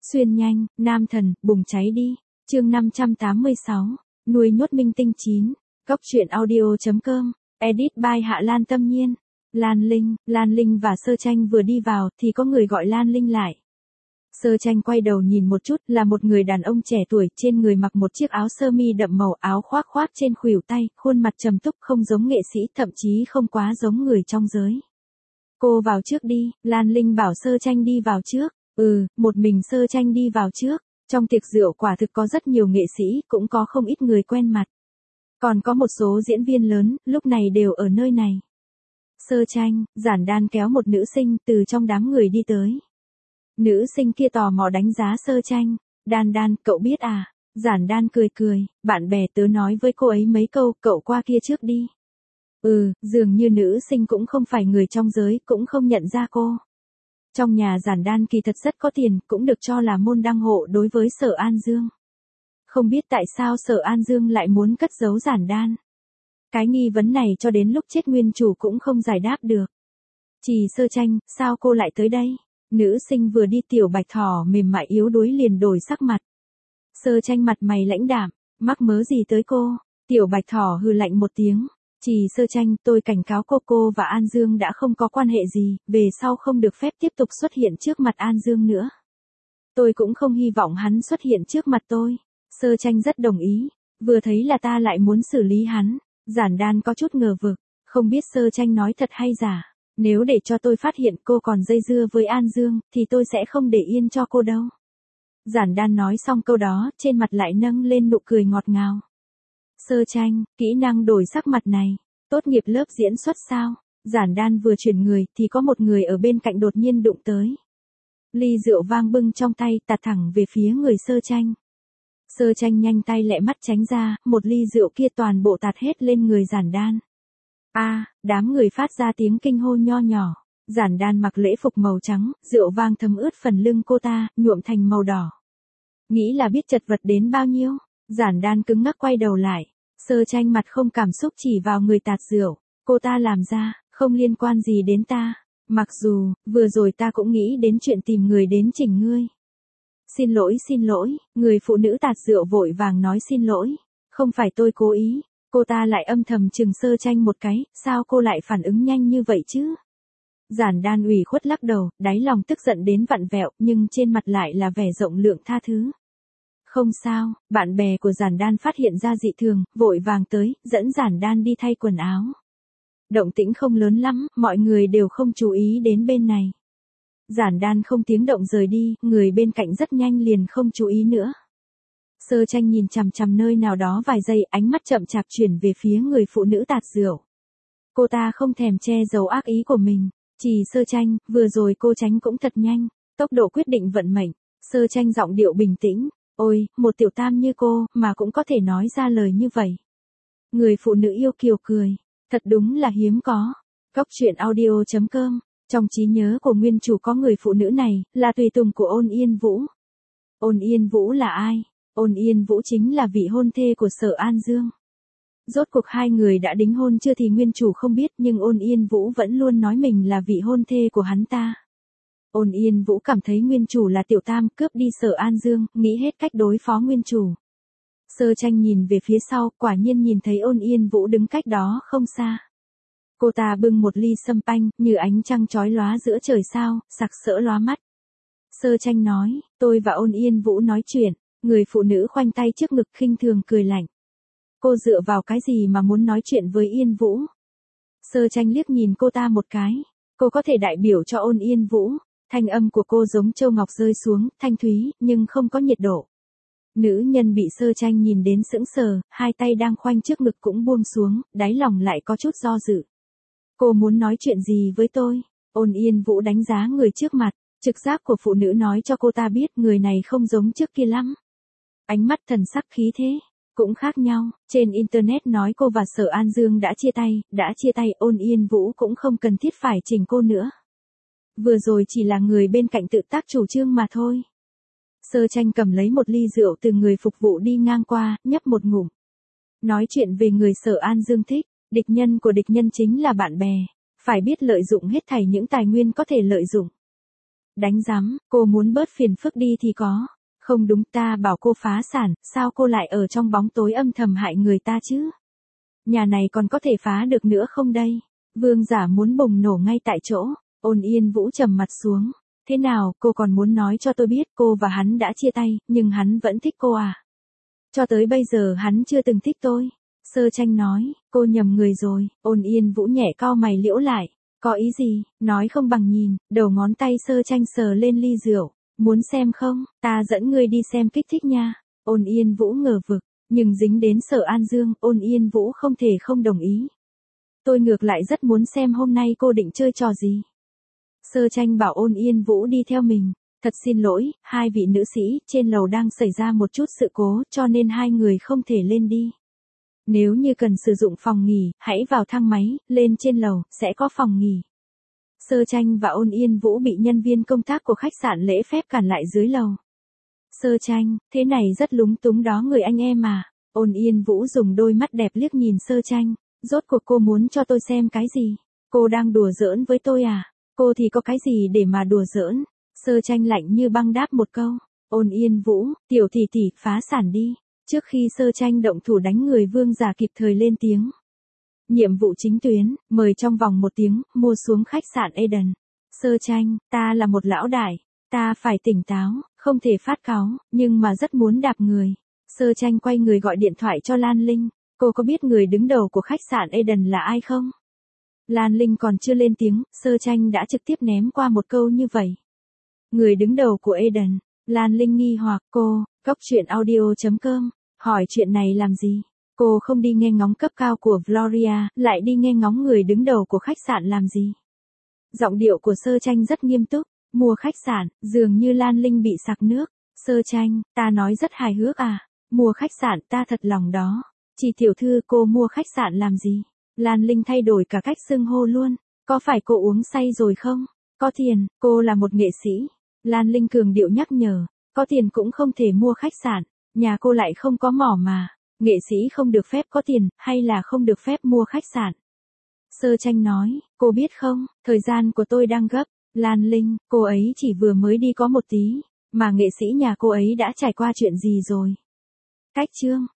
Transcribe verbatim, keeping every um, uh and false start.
Xuyên nhanh, nam thần, bùng cháy đi. Chương năm trăm tám mươi sáu, nuôi nhốt minh tinh chín. Cốc truyện audio.com, edit by Hạ Lan Tâm Nhiên. Lan Linh, Lan Linh và Sơ Tranh vừa đi vào thì có người gọi Lan Linh lại. Sơ Tranh quay đầu nhìn một chút, là một người đàn ông trẻ tuổi, trên người mặc một chiếc áo sơ mi đậm màu, áo khoác khoác trên khuỷu tay, khuôn mặt trầm túc không giống nghệ sĩ, thậm chí không quá giống người trong giới. Cô vào trước đi, Lan Linh bảo Sơ Tranh đi vào trước. Ừ, một mình Sơ Tranh đi vào trước. Trong tiệc rượu quả thực có rất nhiều nghệ sĩ, cũng có không ít người quen mặt. Còn có một số diễn viên lớn, lúc này đều ở nơi này. Sơ Tranh, Giản Đan kéo một nữ sinh từ trong đám người đi tới. Nữ sinh kia tò mò đánh giá Sơ Tranh. Đan Đan, cậu biết à? Giản Đan cười cười, bạn bè tớ nói với cô ấy mấy câu, cậu qua kia trước đi. Ừ, dường như nữ sinh cũng không phải người trong giới, cũng không nhận ra cô. Trong nhà Giản Đan kỳ thật rất có tiền, cũng được cho là môn đăng hộ đối với Sở An Dương. Không biết tại sao Sở An Dương lại muốn cất giấu Giản Đan. Cái nghi vấn này cho đến lúc chết nguyên chủ cũng không giải đáp được. Chỉ Sơ Tranh, sao cô lại tới đây? Nữ sinh vừa đi tiểu bạch thỏ mềm mại yếu đuối liền đổi sắc mặt. Sơ Tranh mặt mày lãnh đạm, mắc mớ gì tới cô? Tiểu bạch thỏ hừ lạnh một tiếng. Chỉ Sơ Tranh, tôi cảnh cáo cô cô và An Dương đã không có quan hệ gì, về sau không được phép tiếp tục xuất hiện trước mặt An Dương nữa. Tôi cũng không hy vọng hắn xuất hiện trước mặt tôi. Sơ Tranh rất đồng ý, vừa thấy là ta lại muốn xử lý hắn. Giản Đan có chút ngờ vực, không biết Sơ Tranh nói thật hay giả. Nếu để cho tôi phát hiện cô còn dây dưa với An Dương, thì tôi sẽ không để yên cho cô đâu. Giản Đan nói xong câu đó, trên mặt lại nâng lên nụ cười ngọt ngào. Sơ Tranh, kỹ năng đổi sắc mặt này, tốt nghiệp lớp diễn xuất sao? Giản Đan vừa chuyển người thì có một người ở bên cạnh đột nhiên đụng tới. Ly rượu vang bưng trong tay tạt thẳng về phía người Sơ Tranh. Sơ Tranh nhanh tay lẹ mắt tránh ra, một ly rượu kia toàn bộ tạt hết lên người Giản Đan. A, à, đám người phát ra tiếng kinh hô nho nhỏ. Giản Đan mặc lễ phục màu trắng, rượu vang thấm ướt phần lưng cô ta, nhuộm thành màu đỏ. Nghĩ là biết chật vật đến bao nhiêu? Giản Đan cứng ngắc quay đầu lại. Sơ Tranh mặt không cảm xúc chỉ vào người tạt rượu. Cô ta làm ra, không liên quan gì đến ta. Mặc dù, vừa rồi ta cũng nghĩ đến chuyện tìm người đến chỉnh ngươi. Xin lỗi xin lỗi, người phụ nữ tạt rượu vội vàng nói xin lỗi. Không phải tôi cố ý. Cô ta lại âm thầm chừng Sơ Tranh một cái, sao cô lại phản ứng nhanh như vậy chứ? Giản Đan ủy khuất lắc đầu, đáy lòng tức giận đến vặn vẹo, nhưng trên mặt lại là vẻ rộng lượng tha thứ. Không sao, bạn bè của Giản Đan phát hiện ra dị thường, vội vàng tới, dẫn Giản Đan đi thay quần áo. Động tĩnh không lớn lắm, mọi người đều không chú ý đến bên này. Giản Đan không tiếng động rời đi, người bên cạnh rất nhanh liền không chú ý nữa. Sơ Tranh nhìn chằm chằm nơi nào đó vài giây, ánh mắt chậm chạp chuyển về phía người phụ nữ tạt rượu. Cô ta không thèm che giấu ác ý của mình. Chỉ Sơ Tranh, vừa rồi cô tránh cũng thật nhanh, tốc độ quyết định vận mệnh. Sơ Tranh giọng điệu bình tĩnh. Ôi, một tiểu tam như cô, mà cũng có thể nói ra lời như vậy. Người phụ nữ yêu kiều cười. Thật đúng là hiếm có. Cốc truyện audio.com, trong trí nhớ của nguyên chủ có người phụ nữ này, là tùy tùng của Ôn Yên Vũ. Ôn Yên Vũ là ai? Ôn Yên Vũ chính là vị hôn thê của Sở An Dương. Rốt cuộc hai người đã đính hôn chưa thì nguyên chủ không biết, nhưng Ôn Yên Vũ vẫn luôn nói mình là vị hôn thê của hắn ta. Ôn Yên Vũ cảm thấy nguyên chủ là tiểu tam, cướp đi Sở An Dương, nghĩ hết cách đối phó nguyên chủ. Sơ Tranh nhìn về phía sau, quả nhiên nhìn thấy Ôn Yên Vũ đứng cách đó không xa. Cô ta bưng một ly sâm panh, như ánh trăng chói lóa giữa trời sao, sặc sỡ lóa mắt. Sơ Tranh nói, tôi và Ôn Yên Vũ nói chuyện. Người phụ nữ khoanh tay trước ngực khinh thường cười lạnh. Cô dựa vào cái gì mà muốn nói chuyện với Yên Vũ? Sơ Tranh liếc nhìn cô ta một cái. Cô có thể đại biểu cho Ôn Yên Vũ. Thanh âm của cô giống châu ngọc rơi xuống, thanh thúy, nhưng không có nhiệt độ. Nữ nhân bị Sơ Tranh nhìn đến sững sờ, hai tay đang khoanh trước ngực cũng buông xuống, đáy lòng lại có chút do dự. Cô muốn nói chuyện gì với tôi? Ôn Yên Vũ đánh giá người trước mặt, trực giác của phụ nữ nói cho cô ta biết người này không giống trước kia lắm. Ánh mắt thần sắc khí thế, cũng khác nhau. Trên Internet nói cô và Sở An Dương đã chia tay, đã chia tay, Ôn Yên Vũ cũng không cần thiết phải chỉnh cô nữa. Vừa rồi chỉ là người bên cạnh tự tác chủ trương mà thôi. Sơ Tranh cầm lấy một ly rượu từ người phục vụ đi ngang qua, nhấp một ngụm. Nói chuyện về người Sở An Dương thích, địch nhân của địch nhân chính là bạn bè, phải biết lợi dụng hết thảy những tài nguyên có thể lợi dụng. Đánh rắm, cô muốn bớt phiền phức đi thì có. Không đúng, ta bảo cô phá sản, sao cô lại ở trong bóng tối âm thầm hại người ta chứ? Nhà này còn có thể phá được nữa không đây? Vương giả muốn bùng nổ ngay tại chỗ. Ôn Yên Vũ trầm mặt xuống. Thế nào, cô còn muốn nói cho tôi biết cô và hắn đã chia tay, nhưng hắn vẫn thích cô à? Cho tới bây giờ hắn chưa từng thích tôi. Sơ Tranh nói, cô nhầm người rồi. Ôn Yên Vũ nhẹ cau mày liễu lại. Có ý gì? Nói không bằng nhìn. Đầu ngón tay Sơ Tranh sờ lên ly rượu. Muốn xem không? Ta dẫn ngươi đi xem kích thích nha. Ôn Yên Vũ ngờ vực, nhưng dính đến Sở An Dương, Ôn Yên Vũ không thể không đồng ý. Tôi ngược lại rất muốn xem hôm nay cô định chơi trò gì. Sơ Tranh bảo Ôn Yên Vũ đi theo mình. Thật xin lỗi, hai vị nữ sĩ, trên lầu đang xảy ra một chút sự cố, cho nên hai người không thể lên đi. Nếu như cần sử dụng phòng nghỉ, hãy vào thang máy, lên trên lầu, sẽ có phòng nghỉ. Sơ Tranh và Ôn Yên Vũ bị nhân viên công tác của khách sạn lễ phép cản lại dưới lầu. Sơ Tranh, thế này rất lúng túng đó người anh em mà. Ôn Yên Vũ dùng đôi mắt đẹp liếc nhìn Sơ Tranh. Rốt cuộc cô muốn cho tôi xem cái gì? Cô đang đùa giỡn với tôi à? Cô thì có cái gì để mà đùa giỡn? Sơ Tranh lạnh như băng đáp một câu. Ôn Yên Vũ, tiểu tỷ tỷ, phá sản đi. Trước khi Sơ Tranh động thủ đánh người, vương giả kịp thời lên tiếng. Nhiệm vụ chính tuyến, mời trong vòng một tiếng, mua xuống khách sạn Eden. Sơ Tranh, ta là một lão đại. Ta phải tỉnh táo, không thể phát cáu, nhưng mà rất muốn đạp người. Sơ Tranh quay người gọi điện thoại cho Lan Linh. Cô có biết người đứng đầu của khách sạn Eden là ai không? Lan Linh còn chưa lên tiếng, Sơ Tranh đã trực tiếp ném qua một câu như vậy. Người đứng đầu của Eden. Lan Linh nghi hoặc, cô, góc chuyện audio chấm com, hỏi chuyện này làm gì? Cô không đi nghe ngóng cấp cao của Gloria, lại đi nghe ngóng người đứng đầu của khách sạn làm gì? Giọng điệu của Sơ Tranh rất nghiêm túc. Mua khách sạn, dường như Lan Linh bị sặc nước. Sơ Tranh, ta nói rất hài hước à? Mua khách sạn, ta thật lòng đó. Chị tiểu thư, cô mua khách sạn làm gì? Lan Linh thay đổi cả cách xưng hô luôn. Có phải cô uống say rồi không? Có tiền, cô là một nghệ sĩ. Lan Linh cường điệu nhắc nhở. Có tiền cũng không thể mua khách sạn. Nhà cô lại không có mỏ mà. Nghệ sĩ không được phép có tiền, hay là không được phép mua khách sạn? Sơ Tranh nói, cô biết không, thời gian của tôi đang gấp. Lan Linh, cô ấy chỉ vừa mới đi có một tí, mà nghệ sĩ nhà cô ấy đã trải qua chuyện gì rồi? Cách chương